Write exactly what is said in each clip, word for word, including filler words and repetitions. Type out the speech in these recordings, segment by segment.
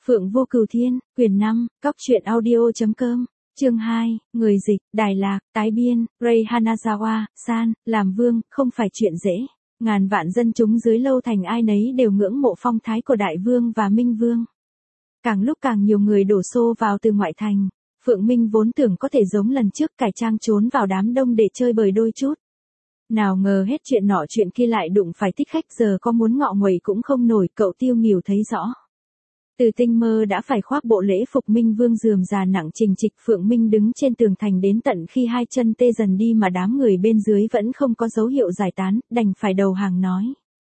Phượng Vô Cửu Thiên, quyển năm, cóc truyện audio chấm com, chương hai, người dịch, Đài Lạc, tái biên, Rei Hanazawa, San, làm vương, không phải chuyện dễ. Ngàn vạn dân chúng dưới lâu thành ai nấy đều ngưỡng mộ phong thái của Đại Vương và Minh Vương. Càng lúc càng nhiều người đổ xô vào từ ngoại thành, Phượng Minh vốn tưởng có thể giống lần trước cải trang trốn vào đám đông để chơi bời đôi chút. Nào ngờ hết chuyện nọ chuyện kia lại đụng phải thích khách, giờ có muốn ngọ nguậy cũng không nổi, cậu Tiêu Nghỉu thấy rõ. Từ tinh mơ đã phải khoác bộ lễ phục Minh Vương rườm rà nặng trình trịch, Phượng Minh đứng trên tường thành đến tận khi hai chân tê dần đi mà đám người bên dưới vẫn không có dấu hiệu giải tán, đành phải đầu hàng nói.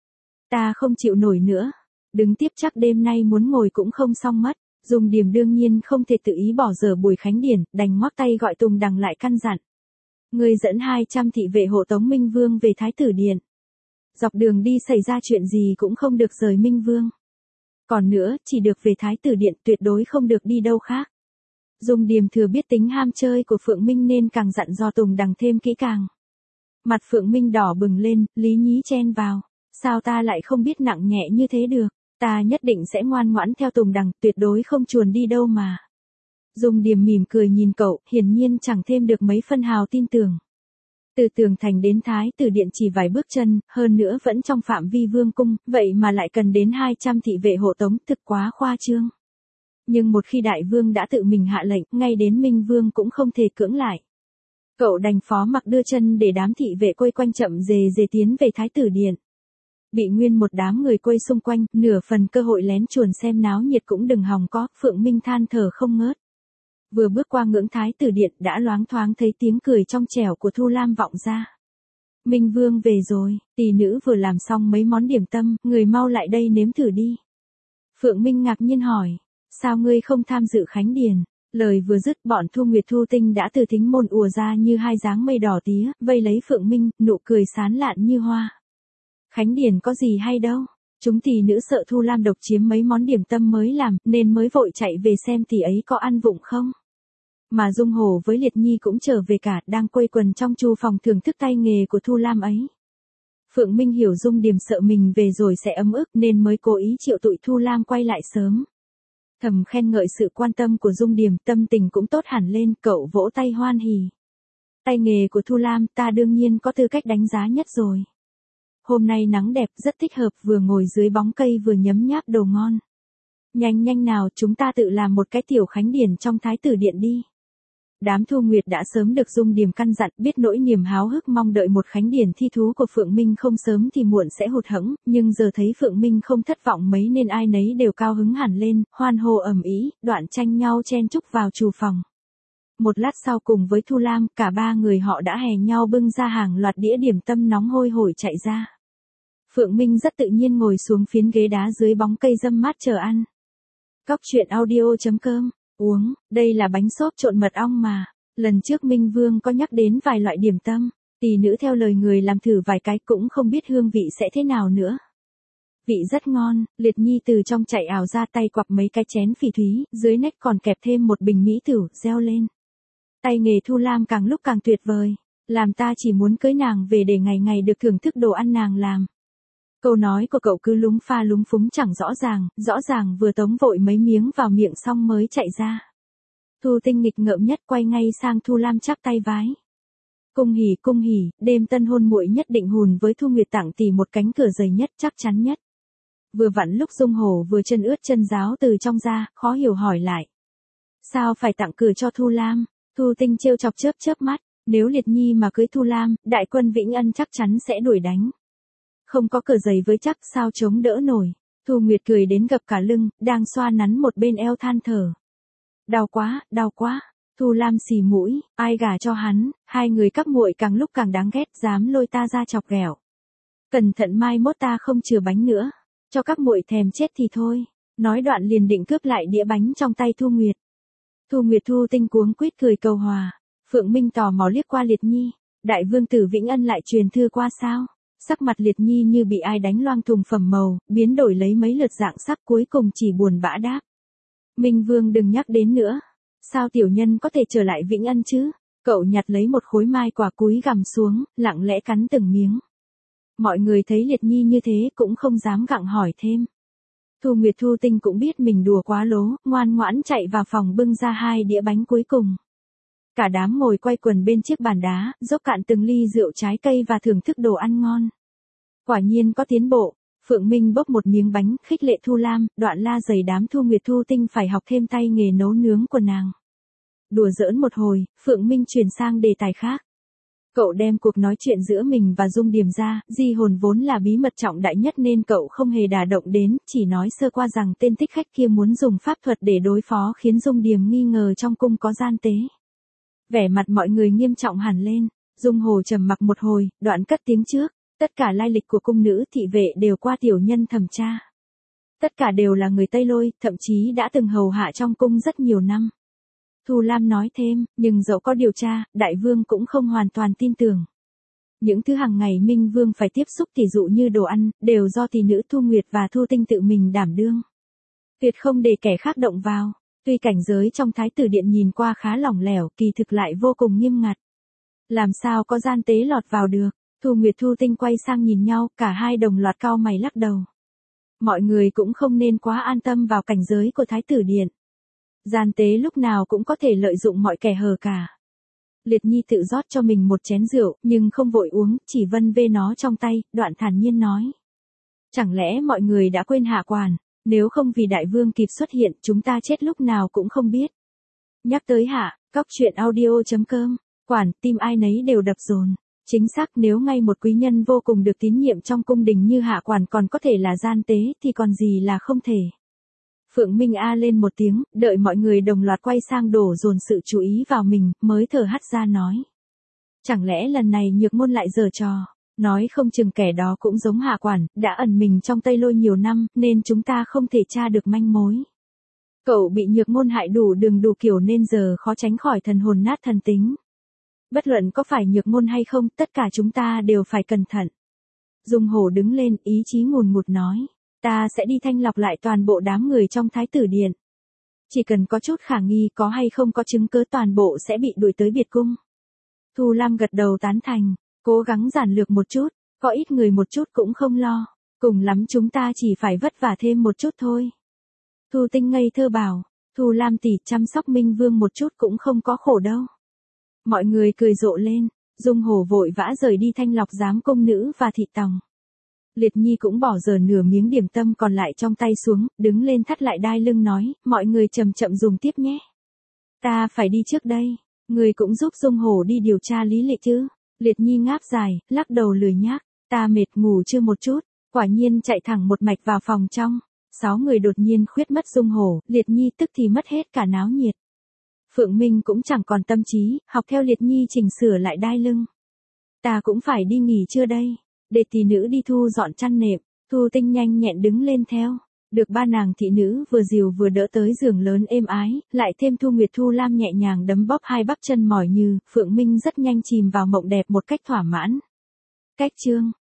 Ta không chịu nổi nữa, đứng tiếp chắc đêm nay muốn ngồi cũng không xong mất. Dung Điềm đương nhiên không thể tự ý bỏ dở buổi khánh điển, đành ngoắc tay gọi Tùng Đằng lại căn dặn. Người dẫn hai trăm thị vệ hộ tống Minh Vương về Thái Tử Điện. Dọc đường đi xảy ra chuyện gì cũng không được rời Minh Vương. Còn nữa, chỉ được về Thái Tử Điện, tuyệt đối không được đi đâu khác. Dung Điềm thừa biết tính ham chơi của Phượng Minh nên càng dặn dò Tùng Đằng thêm kỹ càng. Mặt Phượng Minh đỏ bừng lên, Lý Nhí chen vào. Sao ta lại không biết nặng nhẹ như thế được? Ta nhất định sẽ ngoan ngoãn theo Tùng Đằng, tuyệt đối không chuồn đi đâu mà. Dung Điềm mỉm cười nhìn cậu, hiển nhiên chẳng thêm được mấy phân hào tin tưởng. Từ tường thành đến Thái Tử Điện chỉ vài bước chân, hơn nữa vẫn trong phạm vi vương cung, vậy mà lại cần đến hai trăm thị vệ hộ tống, thực quá khoa trương. Nhưng một khi Đại Vương đã tự mình hạ lệnh, ngay đến Minh Vương cũng không thể cưỡng lại. Cậu đành phó mặc đưa chân để đám thị vệ quây quanh chậm rề rề tiến về Thái Tử Điện. Bị nguyên một đám người quây xung quanh, nửa phần cơ hội lén chuồn xem náo nhiệt cũng đừng hòng có, Phượng Minh than thở không ngớt. Vừa bước qua ngưỡng Thái Tử Điện đã loáng thoáng thấy tiếng cười trong trẻo của Thu Lam vọng ra. Minh Vương về rồi, tỷ nữ vừa làm xong mấy món điểm tâm, người mau lại đây nếm thử đi. Phượng Minh ngạc nhiên hỏi, sao ngươi không tham dự khánh điển? Lời vừa dứt bọn Thu Nguyệt Thu Tinh đã từ thính môn ùa ra như hai dáng mây đỏ tía, vây lấy Phượng Minh, nụ cười sán lạn như hoa. Khánh điển có gì hay đâu, chúng tỷ nữ sợ Thu Lam độc chiếm mấy món điểm tâm mới làm, nên mới vội chạy về xem tỷ ấy có ăn vụng không. Mà Dung Hổ với Liệt Nhi cũng trở về cả, đang quây quần trong chu phòng thưởng thức tay nghề của Thu Lam ấy. Phượng Minh hiểu Dung Điềm sợ mình về rồi sẽ ấm ức nên mới cố ý triệu tụi Thu Lam quay lại sớm. Thầm khen ngợi sự quan tâm của Dung Điềm, tâm tình cũng tốt hẳn lên, cậu vỗ tay hoan hỉ. Tay nghề của Thu Lam ta đương nhiên có tư cách đánh giá nhất rồi. Hôm nay nắng đẹp rất thích hợp, vừa ngồi dưới bóng cây vừa nhấm nháp đồ ngon. Nhanh nhanh nào, chúng ta tự làm một cái tiểu khánh điển trong Thái Tử Điện đi. Đám Thu Nguyệt đã sớm được Dung Điềm căn dặn, biết nỗi niềm háo hức mong đợi một khánh điển thi thú của Phượng Minh không sớm thì muộn sẽ hụt hẫng, nhưng giờ thấy Phượng Minh không thất vọng mấy nên ai nấy đều cao hứng hẳn lên, hoan hô ầm ĩ, đoạn tranh nhau chen chúc vào trù phòng. Một lát sau cùng với Thu Lam, cả ba người họ đã hè nhau bưng ra hàng loạt đĩa điểm tâm nóng hôi hổi chạy ra. Phượng Minh rất tự nhiên ngồi xuống phiến ghế đá dưới bóng cây râm mát chờ ăn. Cóc truyện audio chấm com, uống, đây là bánh xốp trộn mật ong mà. Lần trước Minh Vương có nhắc đến vài loại điểm tâm, tỷ nữ theo lời người làm thử vài cái cũng không biết hương vị sẽ thế nào nữa. Vị rất ngon, Liệt Nhi từ trong chạy ảo ra tay quặp mấy cái chén phỉ thúy, dưới nách còn kẹp thêm một bình mỹ tửu, reo lên. Tay nghề Thu Lam càng lúc càng tuyệt vời, làm ta chỉ muốn cưới nàng về để ngày ngày được thưởng thức đồ ăn nàng làm. Câu nói của cậu cứ lúng pha lúng phúng chẳng rõ ràng, rõ ràng vừa tống vội mấy miếng vào miệng xong mới chạy ra. Thu Tinh nghịch ngợm nhất quay ngay sang Thu Lam chắp tay vái. Cung hỉ cung hỉ, đêm tân hôn muội nhất định hùn với Thu Nguyệt tặng tỷ một cánh cửa dày nhất chắc chắn nhất. Vừa vặn lúc Dung Hổ vừa chân ướt chân ráo từ trong ra, khó hiểu hỏi lại. Sao phải tặng cửa cho Thu Lam? Thu Tinh trêu chọc chớp chớp mắt, nếu Liệt Nhi mà cưới Thu Lam, đại quân Vĩnh Ân chắc chắn sẽ đuổi đánh. Không có cờ giày với chắc sao chống đỡ nổi. Thu Nguyệt cười đến gập cả lưng, đang xoa nắn một bên eo than thở. Đau quá, đau quá. Thu Lam xì mũi, ai gả cho hắn, hai người cắp muội càng lúc càng đáng ghét, dám lôi ta ra chọc ghẹo. Cẩn thận mai mốt ta không chừa bánh nữa, cho các muội thèm chết thì thôi. Nói đoạn liền định cướp lại đĩa bánh trong tay Thu Nguyệt. Thu Nguyệt Thu Tinh cuống quýt cười cầu hòa. Phượng Minh tò mò liếc qua Liệt Nhi, đại vương tử Vĩnh Ân lại truyền thư qua sao? Sắc mặt Liệt Nhi như bị ai đánh loang thùng phẩm màu, biến đổi lấy mấy lượt dạng sắc cuối cùng chỉ buồn bã đáp. Minh Vương đừng nhắc đến nữa. Sao tiểu nhân có thể trở lại Vĩnh Ân chứ? Cậu nhặt lấy một khối mai quả cúi gằm xuống, lặng lẽ cắn từng miếng. Mọi người thấy Liệt Nhi như thế cũng không dám gặng hỏi thêm. Thu Nguyệt Thu Tinh cũng biết mình đùa quá lố, ngoan ngoãn chạy vào phòng bưng ra hai đĩa bánh cuối cùng. Cả đám ngồi quay quần bên chiếc bàn đá, dốc cạn từng ly rượu trái cây và thưởng thức đồ ăn ngon. Quả nhiên có tiến bộ. Phượng Minh bốc một miếng bánh, khích lệ Thu Lam, đoạn la giày đám Thu Nguyệt Thu Tinh phải học thêm tay nghề nấu nướng của nàng. Đùa giỡn một hồi, Phượng Minh chuyển sang đề tài khác. Cậu đem cuộc nói chuyện giữa mình và Dung Điềm ra, di hồn vốn là bí mật trọng đại nhất nên cậu không hề đả động đến, chỉ nói sơ qua rằng tên thích khách kia muốn dùng pháp thuật để đối phó khiến Dung Điềm nghi ngờ trong cung có gian tế. Vẻ mặt mọi người nghiêm trọng hẳn lên, Dung Hồ trầm mặc một hồi, đoạn cất tiếng trước. Tất cả lai lịch của cung nữ thị vệ đều qua tiểu nhân thẩm tra. Tất cả đều là người Tây Lôi, thậm chí đã từng hầu hạ trong cung rất nhiều năm. Thu Lam nói thêm, nhưng dẫu có điều tra, đại vương cũng không hoàn toàn tin tưởng. Những thứ hàng ngày Minh Vương phải tiếp xúc tỷ dụ như đồ ăn, đều do tỷ nữ Thu Nguyệt và Thu Tinh tự mình đảm đương. Tuyệt không để kẻ khác động vào, tuy cảnh giới trong Thái tử Điện nhìn qua khá lỏng lẻo, kỳ thực lại vô cùng nghiêm ngặt. Làm sao có gian tế lọt vào được? Thu Nguyệt Thu Tinh quay sang nhìn nhau, cả hai đồng loạt cau mày lắc đầu. Mọi người cũng không nên quá an tâm vào cảnh giới của Thái tử Điện. Gian tế lúc nào cũng có thể lợi dụng mọi kẻ hở cả. Liệt Nhi tự rót cho mình một chén rượu, nhưng không vội uống, chỉ vân vê nó trong tay, đoạn thản nhiên nói. Chẳng lẽ mọi người đã quên Hạ Quản, nếu không vì đại vương kịp xuất hiện, chúng ta chết lúc nào cũng không biết. Nhắc tới Hạ, cóc truyện audio chấm com, Quản, tim ai nấy đều đập dồn. Chính xác, nếu ngay một quý nhân vô cùng được tín nhiệm trong cung đình như Hạ Quản còn có thể là gian tế thì còn gì là không thể. Phượng Minh a lên một tiếng, đợi mọi người đồng loạt quay sang đổ dồn sự chú ý vào mình, mới thở hắt ra nói. Chẳng lẽ lần này Nhược Môn lại giở trò, nói không chừng kẻ đó cũng giống Hạ Quản, đã ẩn mình trong Tây Lôi nhiều năm, nên chúng ta không thể tra được manh mối. Cậu bị Nhược Môn hại đủ đường đủ kiểu nên giờ khó tránh khỏi thần hồn nát thần tính. Bất luận có phải Nhược Môn hay không, tất cả chúng ta đều phải cẩn thận. Dung Hổ đứng lên, ý chí ngùn ngụt nói. Ta sẽ đi thanh lọc lại toàn bộ đám người trong Thái tử Điện. Chỉ cần có chút khả nghi có hay không có chứng cứ toàn bộ sẽ bị đuổi tới biệt cung. Thu Lam gật đầu tán thành, cố gắng giản lược một chút, có ít người một chút cũng không lo. Cùng lắm chúng ta chỉ phải vất vả thêm một chút thôi. Thu Tinh ngây thơ bảo, Thu Lam tỷ chăm sóc Minh Vương một chút cũng không có khổ đâu. Mọi người cười rộ lên, Dung Hổ vội vã rời đi thanh lọc giám công nữ và thị tòng. Liệt Nhi cũng bỏ giờ nửa miếng điểm tâm còn lại trong tay xuống, đứng lên thắt lại đai lưng nói, mọi người chậm chậm dùng tiếp nhé. Ta phải đi trước đây, người cũng giúp Dung Hổ đi điều tra lý lịch chứ. Liệt Nhi ngáp dài, lắc đầu lười nhác, ta mệt ngủ chưa một chút, quả nhiên chạy thẳng một mạch vào phòng trong. Sáu người đột nhiên khuyết mất Dung Hổ, Liệt Nhi tức thì mất hết cả náo nhiệt. Phượng Minh cũng chẳng còn tâm trí, học theo Liệt Nhi chỉnh sửa lại đai lưng. Ta cũng phải đi nghỉ trưa đây, để tỷ nữ đi thu dọn chăn nệm. Thu Tinh nhanh nhẹn đứng lên theo, được ba nàng thị nữ vừa dìu vừa đỡ tới giường lớn êm ái, lại thêm Thu Nguyệt Thu Lam nhẹ nhàng đấm bóp hai bắp chân mỏi như, Phượng Minh rất nhanh chìm vào mộng đẹp một cách thỏa mãn. Cách chương